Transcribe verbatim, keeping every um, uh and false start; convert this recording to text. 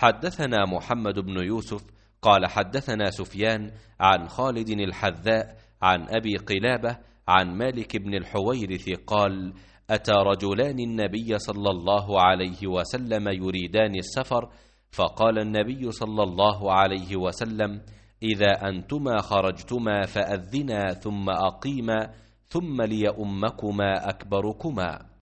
حدثنا محمد بن يوسف قال حدثنا سفيان عن خالد الحذاء عن أبي قلابة عن مالك بن الحويرث قال: أتى رجلان النبي صلى الله عليه وسلم يريدان السفر، فقال النبي صلى الله عليه وسلم: إذا أنتما خرجتما فأذنا ثم أقيما، ثم ليؤمكما أكبركما.